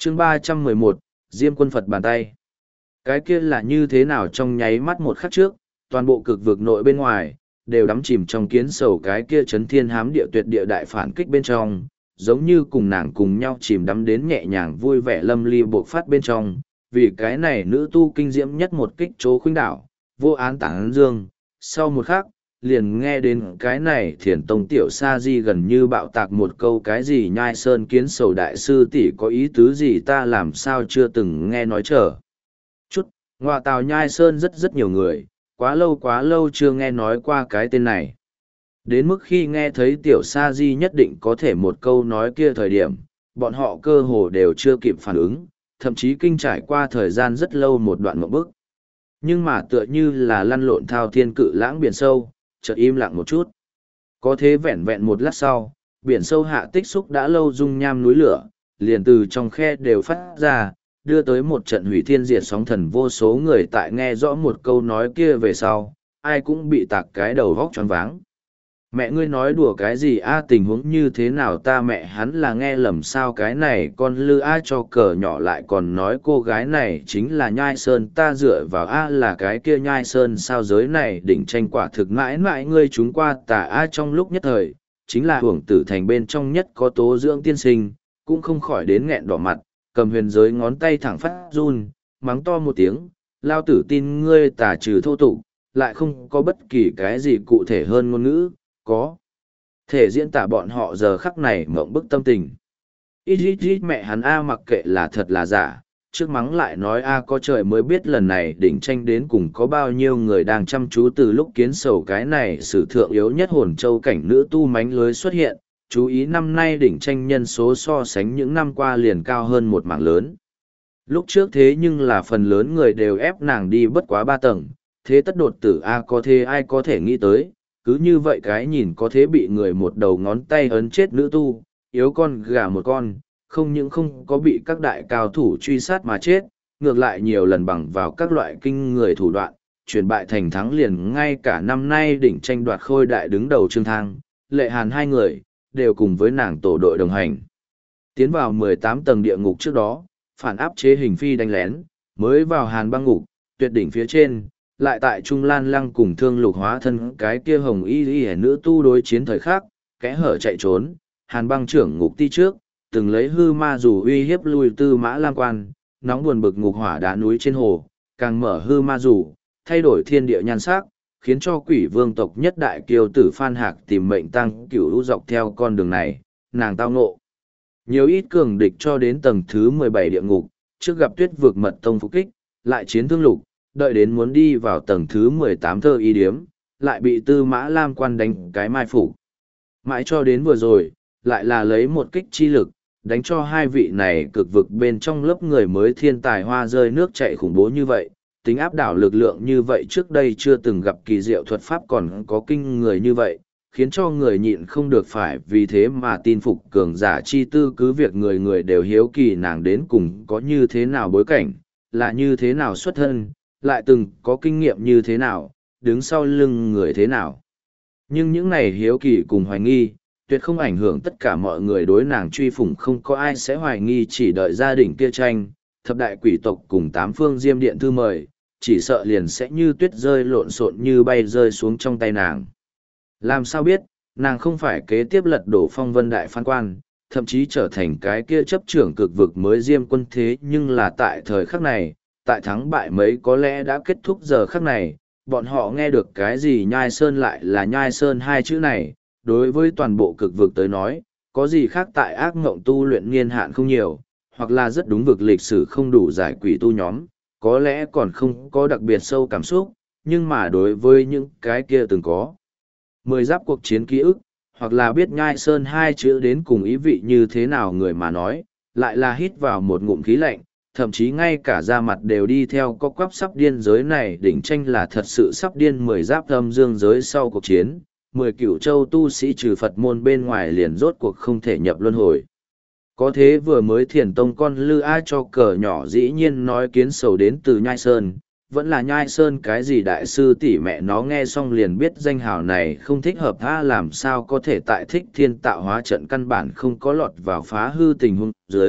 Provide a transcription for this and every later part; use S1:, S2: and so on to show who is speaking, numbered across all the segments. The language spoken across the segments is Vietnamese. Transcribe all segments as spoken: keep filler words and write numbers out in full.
S1: chương ba trăm mười một, Diêm quân Phật bàn tay. Cái kia là như thế nào trong nháy mắt một khắc trước, toàn bộ cực vực nội bên ngoài, đều đắm chìm trong kiến sầu cái kia chấn thiên hám địa tuyệt địa đại phản kích bên trong, giống như cùng nàng cùng nhau chìm đắm đến nhẹ nhàng vui vẻ lâm ly bộc phát bên trong, vì cái này nữ tu kinh diễm nhất một kích chỗ khuynh đảo, vô án tảng dương, sau một khắc, liền nghe đến cái này thiền tông tiểu sa di gần như bạo tạc một câu cái gì nhai sơn kiến sầu đại sư tỷ có ý tứ gì ta làm sao chưa từng nghe nói trở. Chút, ngoại tào nhai sơn rất rất nhiều người, quá lâu quá lâu chưa nghe nói qua cái tên này. Đến mức khi nghe thấy tiểu sa di nhất định có thể một câu nói kia thời điểm, bọn họ cơ hồ đều chưa kịp phản ứng, thậm chí kinh trải qua thời gian rất lâu một đoạn một bước. Nhưng mà tựa như là lăn lộn thao thiên cự lãng biển sâu, chợt im lặng một chút. Có thế vẹn vẹn một lát sau, biển sâu hạ tích xúc đã lâu dung nham núi lửa, liền từ trong khe đều phát ra, đưa tới một trận hủy thiên diệt sóng thần vô số người tại nghe rõ một câu nói kia về sau, ai cũng bị tạc cái đầu vóc choáng váng. Mẹ ngươi nói đùa cái gì a tình huống như thế nào ta mẹ hắn là nghe lầm sao cái này con lư a cho cờ nhỏ lại còn nói cô gái này chính là nhai sơn ta dựa vào a là cái kia nhai sơn sao giới này đỉnh tranh quả thực mãi mãi ngươi chúng qua tà a trong lúc nhất thời, chính là hưởng tử thành bên trong nhất có tố dưỡng tiên sinh, cũng không khỏi đến nghẹn đỏ mặt, cầm huyền giới ngón tay thẳng phát run, mắng to một tiếng, lao tử tin ngươi tà trừ thô tục, lại không có bất kỳ cái gì cụ thể hơn ngôn ngữ. Có thể diễn tả bọn họ giờ khắc này mộng bức tâm tình. Ít ít ít mẹ hắn A mặc kệ là thật là giả, trước mắng lại nói A có trời mới biết lần này đỉnh tranh đến cùng có bao nhiêu người đang chăm chú từ lúc kiến sầu cái này sử thượng yếu nhất hồn châu cảnh nữ tu mánh lưới xuất hiện, chú ý năm nay đỉnh tranh nhân số so sánh những năm qua liền cao hơn một mảng lớn. Lúc trước thế nhưng là phần lớn người đều ép nàng đi bất quá ba tầng, thế tất đột tử A có thế ai có thể nghĩ tới. Cứ như vậy cái nhìn có thế bị người một đầu ngón tay ấn chết nữ tu, yếu con gà một con, không những không có bị các đại cao thủ truy sát mà chết, ngược lại nhiều lần bằng vào các loại kinh người thủ đoạn, chuyển bại thành thắng liền ngay cả năm nay đỉnh tranh đoạt khôi đại đứng đầu Trương Thang, Lệ Hàn hai người, đều cùng với nàng tổ đội đồng hành. Tiến vào mười tám tầng địa ngục trước đó, phản áp chế hình phi đánh lén, mới vào Hàn băng ngục, tuyệt đỉnh phía trên, lại tại Trung Lan Lăng cùng thương lục hóa thân cái kia hồng y y nữ tu đối chiến thời khắc, kẽ hở chạy trốn, Hàn băng trưởng ngục ti trước, từng lấy hư ma dù uy hiếp lui tư mã lam quan, nóng buồn bực ngục hỏa đá núi trên hồ, càng mở hư ma dù, thay đổi thiên địa nhan sắc, khiến cho quỷ vương tộc nhất đại kiêu tử Phan Hạc tìm mệnh tăng cửu lũ dọc theo con đường này, nàng tao ngộ. Nhiều ít cường địch cho đến tầng thứ mười bảy địa ngục, trước gặp tuyết vực mật tông phục kích, lại chiến thương lục, đợi đến muốn đi vào tầng thứ mười tám thơ y điếm, lại bị tư mã lam quan đánh cái mai phục. Mãi cho đến vừa rồi, lại là lấy một kích chi lực, đánh cho hai vị này cực vực bên trong lớp người mới thiên tài hoa rơi nước chạy khủng bố như vậy, tính áp đảo lực lượng như vậy trước đây chưa từng gặp kỳ diệu thuật pháp còn có kinh người như vậy, khiến cho người nhịn không được phải vì thế mà tin phục cường giả chi tư cứ việc người người đều hiếu kỳ nàng đến cùng có như thế nào bối cảnh, là như thế nào xuất thân, lại từng có kinh nghiệm như thế nào, đứng sau lưng người thế nào. Nhưng những này hiếu kỳ cùng hoài nghi, tuyệt không ảnh hưởng tất cả mọi người đối nàng truy phủng không có ai sẽ hoài nghi chỉ đợi gia đình kia tranh, thập đại quỷ tộc cùng tám phương diêm điện thư mời, chỉ sợ liền sẽ như tuyết rơi lộn xộn như bay rơi xuống trong tay nàng. Làm sao biết, nàng không phải kế tiếp lật đổ phong vân đại phán quan, thậm chí trở thành cái kia chấp trưởng cực vực mới diêm quân thế nhưng là tại thời khắc này, tại thắng bại mấy có lẽ đã kết thúc giờ khắc này, bọn họ nghe được cái gì nhai sơn lại là nhai sơn hai chữ này, đối với toàn bộ cực vực tới nói, có gì khác tại ác ngộng tu luyện niên hạn không nhiều, hoặc là rất đúng vực lịch sử không đủ giải quỷ tu nhóm, có lẽ còn không có đặc biệt sâu cảm xúc, nhưng mà đối với những cái kia từng có. Mười giáp cuộc chiến ký ức, hoặc là biết nhai sơn hai chữ đến cùng ý vị như thế nào người mà nói, lại là hít vào một ngụm khí lạnh, thậm chí ngay cả da mặt đều đi theo có quắp sắp điên giới này đỉnh tranh là thật sự sắp điên mười giáp âm dương giới sau cuộc chiến, mười cửu châu tu sĩ trừ Phật môn bên ngoài liền rốt cuộc không thể nhập luân hồi. Có thế vừa mới thiền tông con lư ai cho cờ nhỏ dĩ nhiên nói kiến sầu đến từ nhai sơn, vẫn là nhai sơn cái gì đại sư tỷ mẹ nó nghe xong liền biết danh hào này không thích hợp tha làm sao có thể tại thích thiên tạo hóa trận căn bản không có lọt vào phá hư tình huống dưới,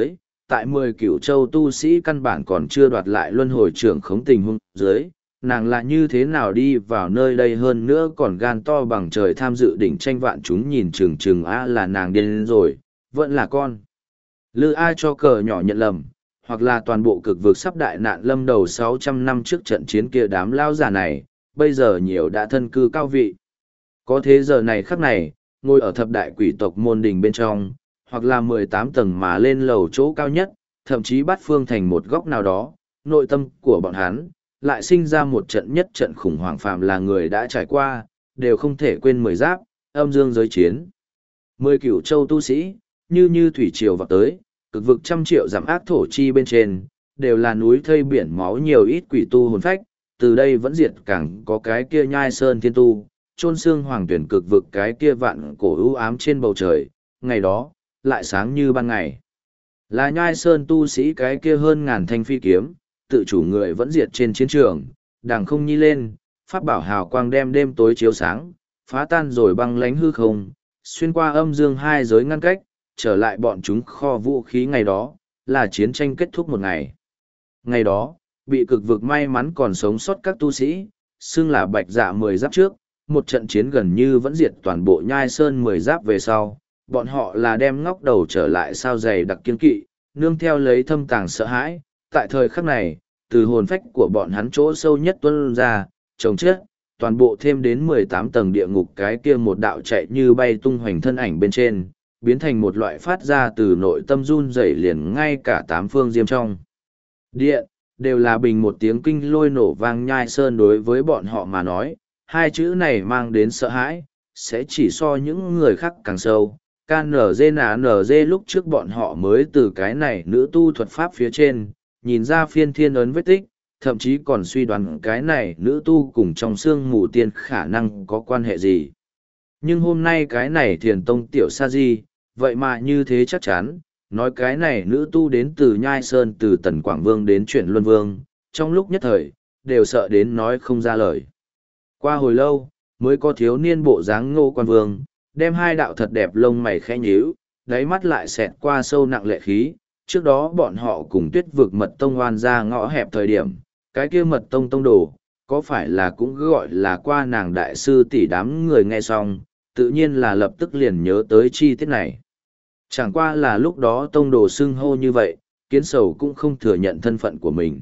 S1: tại mười cửu châu tu sĩ căn bản còn chưa đoạt lại luân hồi trưởng khống tình huống dưới, nàng là như thế nào đi vào nơi đây hơn nữa còn gan to bằng trời tham dự đỉnh tranh vạn chúng nhìn chừng chừng a là nàng điên rồi, vẫn là con. Lư ai cho cờ nhỏ nhận lầm, hoặc là toàn bộ cực vực sắp đại nạn lâm đầu sáu trăm năm trước trận chiến kia đám lao giả này, bây giờ nhiều đã thân cư cao vị. Có thế giờ này khắc này, ngồi ở thập đại quỷ tộc môn đình bên trong, hoặc là mười tám tầng mà lên lầu chỗ cao nhất, thậm chí bắt phương thành một góc nào đó, nội tâm của bọn hắn, lại sinh ra một trận nhất trận khủng hoảng phàm là người đã trải qua, đều không thể quên mười giáp, âm dương giới chiến. Mười cửu châu tu sĩ, như như thủy triều vào tới, cực vực trăm triệu giảm ác thổ chi bên trên, đều là núi thây biển máu nhiều ít quỷ tu hồn phách, từ đây vẫn diệt càng có cái kia nhai sơn thiên tu, trôn xương hoàng tuyển cực vực cái kia vạn cổ ưu ám trên bầu trời, ngày đó, lại sáng như ban ngày. Là nhai sơn tu sĩ cái kia hơn ngàn thanh phi kiếm, tự chủ người vẫn diệt trên chiến trường, đàng không nhi lên, pháp bảo hào quang đem đêm tối chiếu sáng, phá tan rồi băng lánh hư không, xuyên qua âm dương hai giới ngăn cách, trở lại bọn chúng kho vũ khí ngày đó, là chiến tranh kết thúc một ngày. Ngày đó, bị cực vực may mắn còn sống sót các tu sĩ, xưng là bạch dạ mười giáp trước, một trận chiến gần như vẫn diệt toàn bộ nhai sơn mười giáp về sau, bọn họ là đem ngóc đầu trở lại sao dày đặc kiên kỵ, nương theo lấy thâm tàng sợ hãi, tại thời khắc này, từ hồn phách của bọn hắn chỗ sâu nhất tuân ra, trồng chết, toàn bộ thêm đến mười tám tầng địa ngục cái kia một đạo chạy như bay tung hoành thân ảnh bên trên, biến thành một loại phát ra từ nội tâm run rẩy liền ngay cả tám phương diêm trong. Điện, đều là bình một tiếng kinh lôi nổ vang nhai sơn đối với bọn họ mà nói, hai chữ này mang đến sợ hãi, sẽ chỉ so những người khác càng sâu. ca en giê en en giê lúc trước bọn họ mới từ cái này nữ tu thuật pháp phía trên, nhìn ra phiên thiên ấn vết tích, thậm chí còn suy đoán cái này nữ tu cùng trong xương mù tiên khả năng có quan hệ gì. Nhưng hôm nay cái này thiền tông tiểu sa di, vậy mà như thế chắc chắn, nói cái này nữ tu đến từ Nhai Sơn từ Tần Quảng Vương đến chuyển Luân Vương, trong lúc nhất thời, đều sợ đến nói không ra lời. Qua hồi lâu, mới có thiếu niên bộ dáng Ngô Quan Vương, đem hai đạo thật đẹp lông mày khẽ nhíu, đáy mắt lại xẹt qua sâu nặng lệ khí. Trước đó bọn họ cùng tuyết vực mật tông oan ra ngõ hẹp thời điểm, cái kia mật tông tông đồ, có phải là cũng gọi là qua nàng đại sư tỷ đám người nghe xong, tự nhiên là lập tức liền nhớ tới chi tiết này. Chẳng qua là lúc đó tông đồ xưng hô như vậy, kiến sầu cũng không thừa nhận thân phận của mình.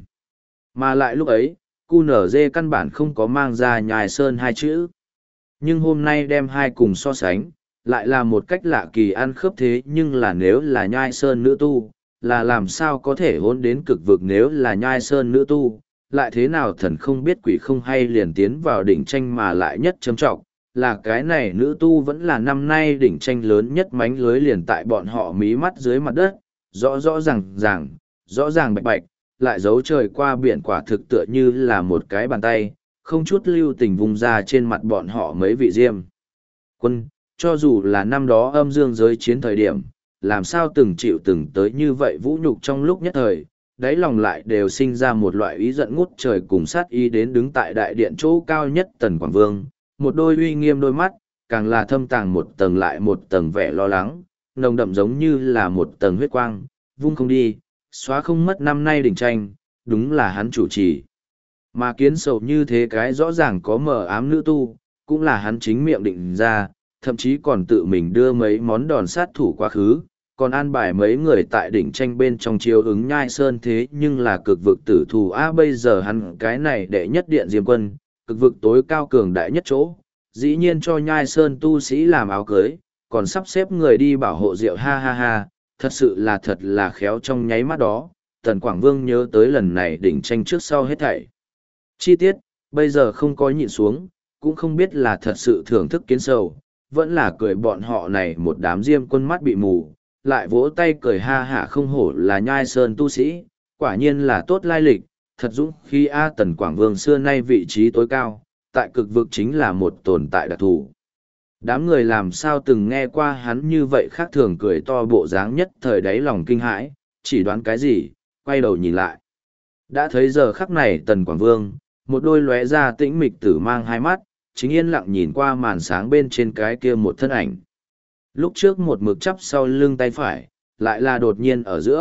S1: Mà lại lúc ấy, cu nở dê căn bản không có mang ra nhài sơn hai chữ. Nhưng hôm nay đem hai cùng so sánh, lại là một cách lạ kỳ ăn khớp thế nhưng là nếu là nhai sơn nữ tu, là làm sao có thể hôn đến cực vực nếu là nhai sơn nữ tu, lại thế nào thần không biết quỷ không hay liền tiến vào đỉnh tranh mà lại nhất châm trọng, là cái này nữ tu vẫn là năm nay đỉnh tranh lớn nhất mánh lưới liền tại bọn họ mí mắt dưới mặt đất, rõ rõ ràng ràng, rõ ràng bạch bạch, lại giấu trời qua biển quả thực tựa như là một cái bàn tay, không chút lưu tình vùng ra trên mặt bọn họ mấy vị diêm. Quân, cho dù là năm đó âm dương giới chiến thời điểm, làm sao từng chịu từng tới như vậy vũ nhục trong lúc nhất thời, đáy lòng lại đều sinh ra một loại ý giận ngút trời cùng sát ý đến đứng tại đại điện chỗ cao nhất Tần Quảng Vương, một đôi uy nghiêm đôi mắt, càng là thâm tàng một tầng lại một tầng vẻ lo lắng, nồng đậm giống như là một tầng huyết quang, vung không đi, xóa không mất năm nay đỉnh tranh, đúng là hắn chủ trì. Mà kiến sầu như thế cái rõ ràng có mờ ám nữ tu, cũng là hắn chính miệng định ra, thậm chí còn tự mình đưa mấy món đòn sát thủ quá khứ, còn an bài mấy người tại đỉnh tranh bên trong chiếu ứng nhai sơn thế nhưng là cực vực tử thù a bây giờ hắn cái này đệ nhất điện diêm quân, cực vực tối cao cường đại nhất chỗ, dĩ nhiên cho nhai sơn tu sĩ làm áo cưới, còn sắp xếp người đi bảo hộ rượu ha ha ha, thật sự là thật là khéo trong nháy mắt đó, Tần Quảng Vương nhớ tới lần này đỉnh tranh trước sau hết thảy. Chi tiết, bây giờ không có nhịn xuống, cũng không biết là thật sự thưởng thức kiến sầu, vẫn là cười bọn họ này một đám diêm quân mắt bị mù, lại vỗ tay cười ha hả không hổ là nhai sơn tu sĩ, quả nhiên là tốt lai lịch, thật dũng khi A Tần Quảng Vương xưa nay vị trí tối cao, tại cực vực chính là một tồn tại đặc thù. Đám người làm sao từng nghe qua hắn như vậy khác thường cười to bộ dáng nhất thời đáy lòng kinh hãi, chỉ đoán cái gì, quay đầu nhìn lại. Đã thấy giờ khắc này Tần Quảng Vương, một đôi lóe ra tĩnh mịch tử mang hai mắt, chính yên lặng nhìn qua màn sáng bên trên cái kia một thân ảnh. Lúc trước một mực chắp sau lưng tay phải, lại là đột nhiên ở giữa,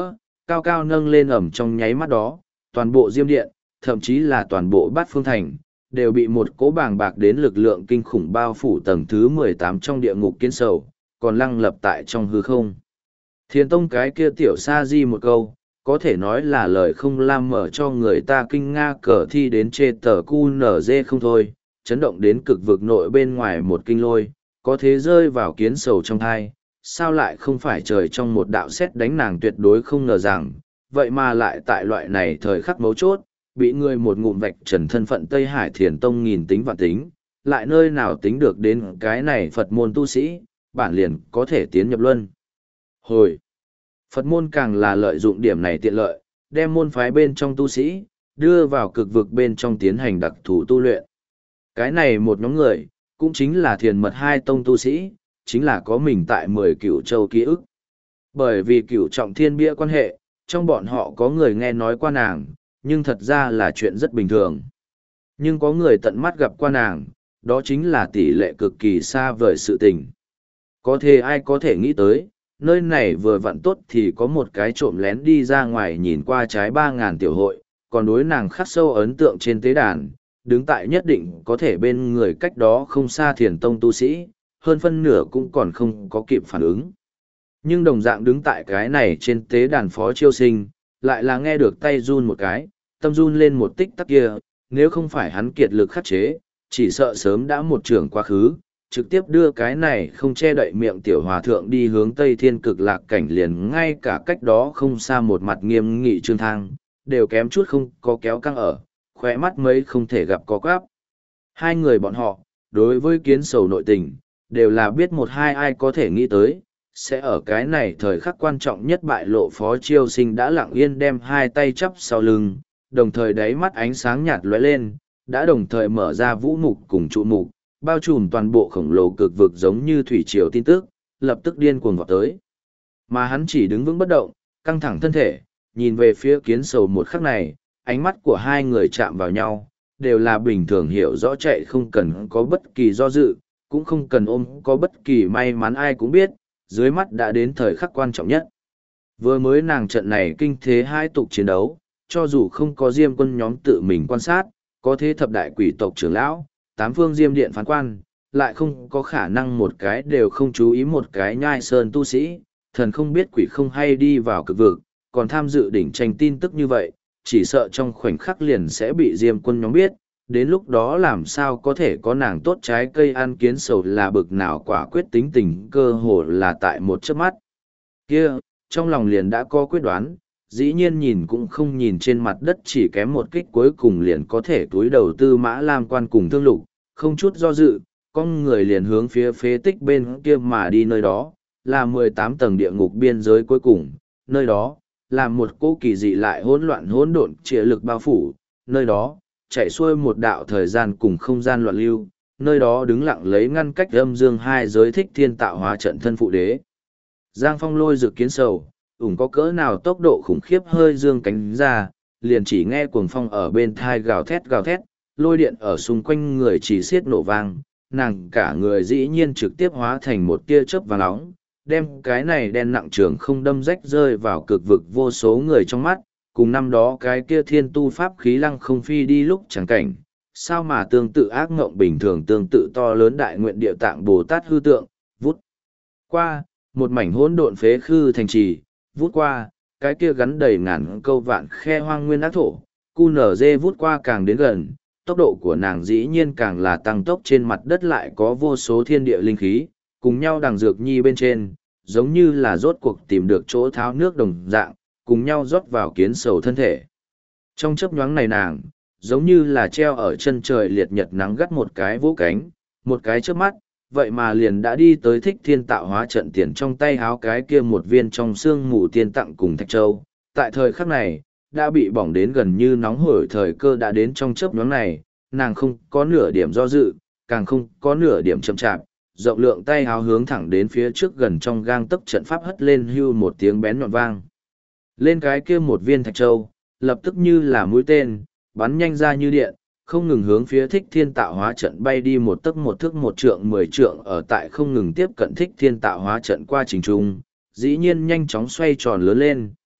S1: cao cao nâng lên ẩm trong nháy mắt đó, toàn bộ Diêm Điện, thậm chí là toàn bộ Bát Phương Thành, đều bị một cỗ bàng bạc đến lực lượng kinh khủng bao phủ tầng thứ mười tám trong địa ngục kiến sầu, còn lăng lập tại trong hư không. Thiền Tông cái kia tiểu sa di một câu, có thể nói là lời không lam mở cho người ta kinh nga cờ thi đến chê tờ cu nở dê không thôi, chấn động đến cực vực nội bên ngoài một kinh lôi, có thế rơi vào kiến sầu trong thai, sao lại không phải trời trong một đạo xét đánh nàng tuyệt đối không ngờ rằng, vậy mà lại tại loại này thời khắc mấu chốt, bị người một ngụm vạch trần thân phận Tây Hải Thiền Tông nghìn tính vạn tính, lại nơi nào tính được đến cái này Phật môn tu sĩ, bản liền có thể tiến nhập luân. Hồi, Phật môn càng là lợi dụng điểm này tiện lợi, đem môn phái bên trong tu sĩ, đưa vào cực vực bên trong tiến hành đặc thù tu luyện. Cái này một nhóm người, cũng chính là thiền mật hai tông tu sĩ, chính là có mình tại mười cửu châu ký ức. Bởi vì cửu trọng thiên bia quan hệ, trong bọn họ có người nghe nói qua nàng, nhưng thật ra là chuyện rất bình thường. Nhưng có người tận mắt gặp qua nàng, đó chính là tỷ lệ cực kỳ xa vời sự tình. Có thể ai có thể nghĩ tới, nơi này vừa vặn tốt thì có một cái trộm lén đi ra ngoài nhìn qua trái ba ngàn tiểu hội, còn đối nàng khắc sâu ấn tượng trên tế đàn, đứng tại nhất định có thể bên người cách đó không xa Thiền Tông tu sĩ, hơn phân nửa cũng còn không có kịp phản ứng. Nhưng đồng dạng đứng tại cái này trên tế đàn Phó Chiêu Sinh, lại là nghe được tay run một cái, tâm run lên một tích tắc kia, nếu không phải hắn kiệt lực khắc chế, chỉ sợ sớm đã một trường quá khứ, trực tiếp đưa cái này không che đậy miệng tiểu hòa thượng đi hướng Tây Thiên Cực Lạc cảnh, liền ngay cả cách đó không xa một mặt nghiêm nghị Trương Thang, đều kém chút không có kéo căng ở, khỏe mắt mấy không thể gặp có quáp. Hai người bọn họ, đối với kiến sầu nội tình, đều là biết một hai ai có thể nghĩ tới, sẽ ở cái này thời khắc quan trọng nhất bại lộ. Phó Chiêu Sinh đã lặng yên đem hai tay chắp sau lưng, đồng thời đáy mắt ánh sáng nhạt lóe lên, đã đồng thời mở ra vũ mục cùng trụ mục, bao trùm toàn bộ khổng lồ cực vực giống như thủy triều tin tức, lập tức điên cuồng vọt tới. Mà hắn chỉ đứng vững bất động, căng thẳng thân thể, nhìn về phía kiến sầu một khắc này, ánh mắt của hai người chạm vào nhau, đều là bình thường hiểu rõ chạy không cần có bất kỳ do dự, cũng không cần ôm có bất kỳ may mắn, ai cũng biết, dưới mắt đã đến thời khắc quan trọng nhất. Vừa mới nàng trận này kinh thế hai tục chiến đấu, cho dù không có Diêm quân nhóm tự mình quan sát, có thế thập đại quỷ tộc trưởng lão, tám phương Diêm điện phán quan, lại không có khả năng một cái đều không chú ý một cái nhai sơn tu sĩ, thần không biết quỷ không hay đi vào cực vực, còn tham dự đỉnh tranh tin tức như vậy, chỉ sợ trong khoảnh khắc liền sẽ bị Diêm quân nhóm biết, đến lúc đó làm sao có thể có nàng tốt trái cây ăn. Kiến sầu là bực nào quả quyết tính tình, cơ hồ là tại một chớp mắt kia, trong lòng liền đã có quyết đoán, dĩ nhiên nhìn cũng không nhìn trên mặt đất chỉ kém một kích cuối cùng liền có thể túi đầu tư Mã Lam quan cùng Thương Lục, không chút do dự, con người liền hướng phía phế tích bên kia mà đi. Nơi đó là mười tám tầng địa ngục biên giới cuối cùng, nơi đó là một cỗ kỳ dị lại hỗn loạn hỗn độn trịa lực bao phủ, nơi đó chạy xuôi một đạo thời gian cùng không gian loạn lưu, nơi đó đứng lặng lấy ngăn cách âm dương hai giới thích thiên tạo hóa trận thân phụ đế. Giang Phong lôi dự kiến sầu, ủng có cỡ nào tốc độ khủng khiếp hơi dương cánh ra, liền chỉ nghe cuồng phong ở bên thai gào thét gào thét, lôi điện ở xung quanh người chỉ xiết nổ vang, nàng cả người dĩ nhiên trực tiếp hóa thành một tia chớp vàng nóng, đem cái này đen nặng trường không đâm rách rơi vào cực vực vô số người trong mắt, cùng năm đó cái kia thiên tu pháp khí lăng không phi đi lúc chẳng cảnh, sao mà tương tự ác ngộng bình thường, tương tự to lớn đại nguyện địa tạng Bồ Tát hư tượng, vút qua, một mảnh hỗn độn phế khư thành trì, vút qua, cái kia gắn đầy ngàn câu vạn khe hoang nguyên ác thổ, cu nở dê vút qua càng đến gần, tốc độ của nàng dĩ nhiên càng là tăng tốc, trên mặt đất lại có vô số thiên địa linh khí, cùng nhau đằng dược nhi bên trên, giống như là rốt cuộc tìm được chỗ tháo nước đồng dạng, cùng nhau rót vào kiến sầu thân thể. Trong chớp nhoáng này nàng, giống như là treo ở chân trời liệt nhật nắng gắt một cái vỗ cánh, một cái chớp mắt, vậy mà liền đã đi tới thích thiên tạo hóa trận tiền trong tay háo cái kia một viên trong xương mù tiên tặng cùng thạch châu. Tại thời khắc này, đã bị bỏng đến gần như nóng hổi, thời cơ đã đến. Trong chớp nhoáng này, nàng không có nửa điểm do dự, càng không có nửa điểm chậm chạp, rộng lượng tay háo hướng thẳng đến phía trước, gần trong gang tấc trận pháp hất lên hưu một tiếng bén nhọn vang. Lên cái kia một viên thạch châu, lập tức như là mũi tên, bắn nhanh ra như điện, không ngừng hướng phía thích thiên tạo hóa trận bay đi, một tấc một thước một trượng mười trượng, ở tại không ngừng tiếp cận thích thiên tạo hóa trận qua trình trung, dĩ nhiên nhanh chóng xoay tròn lớn lên,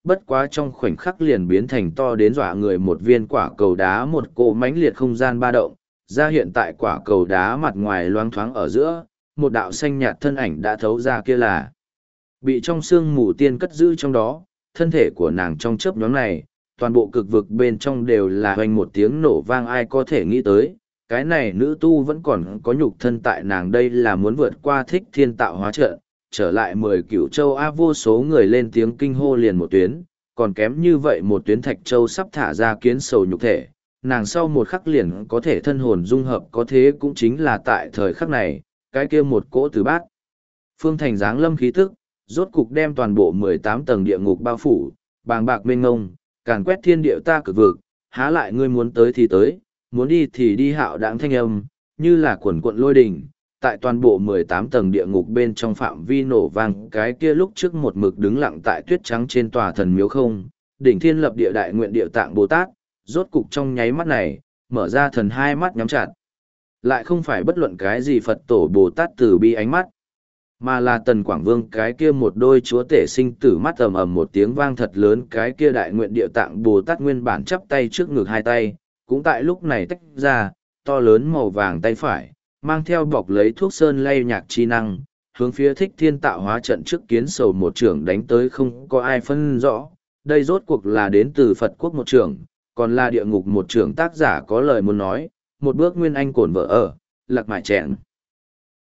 S1: bất quá trong khoảnh khắc liền biến thành to đến dọa người một viên quả cầu đá, một cỗ mãnh liệt không gian ba động, ra hiện tại quả cầu đá mặt ngoài loáng thoáng ở giữa, một đạo xanh nhạt thân ảnh đã thấu ra, kia là bị trong sương mù tiên cất giữ trong đó, thân thể của nàng trong chớp nhoáng này, toàn bộ cực vực bên trong đều là hoành một tiếng nổ vang. Ai có thể nghĩ tới, cái này nữ tu vẫn còn có nhục thân tại nàng, đây là muốn vượt qua thích thiên tạo hóa trận, trở lại mười cửu châu a. Vô số người lên tiếng kinh hô liền một tuyến, còn kém như vậy một tuyến thạch châu sắp thả ra kiến sầu nhục thể, nàng sau một khắc liền có thể thân hồn dung hợp, có thế cũng chính là tại thời khắc này, cái kia một cỗ từ bát phương thành dáng lâm khí tức, rốt cục đem toàn bộ mười tám tầng địa ngục bao phủ, bàng bạc mênh ngông, càn quét thiên địa ta cực vực, há lại ngươi muốn tới thì tới, muốn đi thì đi. Hạo đãng thanh âm, như là quần quận lôi đình, tại toàn bộ mười tám tầng địa ngục bên trong phạm vi nổ vang. Cái kia lúc trước một mực đứng lặng tại tuyết trắng trên tòa thần miếu không, đỉnh thiên lập địa đại nguyện địa tạng Bồ Tát, rốt cục trong nháy mắt này, mở ra thần hai mắt nhắm chặt. Lại không phải bất luận cái gì Phật tổ Bồ Tát từ bi ánh mắt, mà là Tần Quảng Vương cái kia một đôi chúa tể sinh tử mắt. Ầm ầm một tiếng vang thật lớn, cái kia đại nguyện địa tạng Bồ Tát nguyên bản chắp tay trước ngực hai tay, cũng tại lúc này tách ra, to lớn màu vàng tay phải, mang theo bọc lấy thuốc sơn lay nhạc chi năng, hướng phía thích thiên tạo hóa trận trước kiến sầu một trưởng đánh tới. Không có ai phân rõ, đây rốt cuộc là đến từ Phật quốc một trưởng, còn là địa ngục một trưởng. Tác giả có lời muốn nói, một bước nguyên anh cổn vợ ở, lạc mại chẹn.